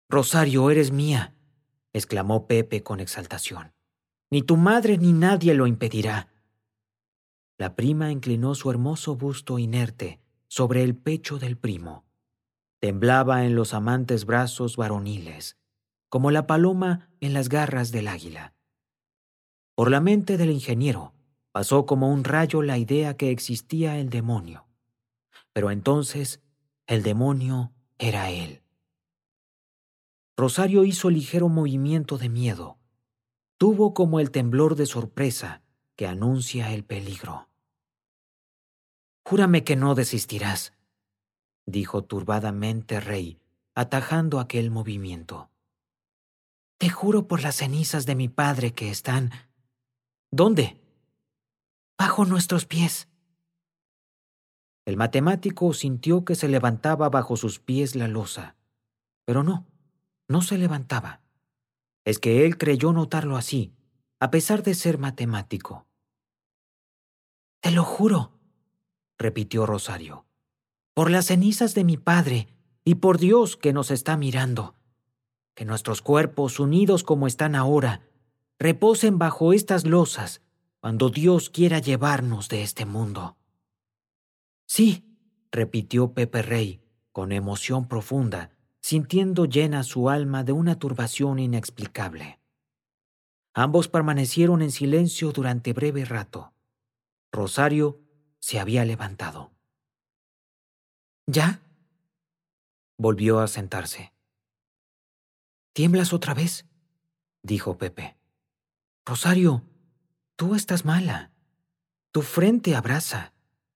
Rosario, eres mía, exclamó Pepe con exaltación. Ni tu madre ni nadie lo impedirá. La prima inclinó su hermoso busto inerte sobre el pecho del primo. Temblaba en los amantes brazos varoniles, como la paloma en las garras del águila. Por la mente del ingeniero pasó como un rayo la idea que existía el demonio. Pero entonces el demonio era él. Rosario hizo ligero movimiento de miedo. Tuvo como el temblor de sorpresa que anuncia el peligro. «Júrame que no desistirás», dijo turbadamente Rey, atajando aquel movimiento. «Te juro por las cenizas de mi padre que están...» «¿Dónde?» «Bajo nuestros pies». El matemático sintió que se levantaba bajo sus pies la losa, pero no se levantaba. Es que él creyó notarlo así, a pesar de ser matemático. «Te lo juro», repitió Rosario, «por las cenizas de mi padre y por Dios que nos está mirando, que nuestros cuerpos, unidos como están ahora, reposen bajo estas losas cuando Dios quiera llevarnos de este mundo». «Sí», repitió Pepe Rey, con emoción profunda, sintiendo llena su alma de una turbación inexplicable. Ambos permanecieron en silencio durante breve rato. Rosario se había levantado. «¿Ya?» Volvió a sentarse. «¿Tiemblas otra vez?», dijo Pepe. «Rosario, tú estás mala. Tu frente abrasa».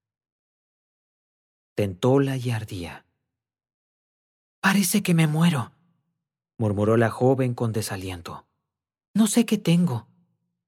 Tentóla y ardía. «Parece que me muero», murmuró la joven con desaliento. «No sé qué tengo.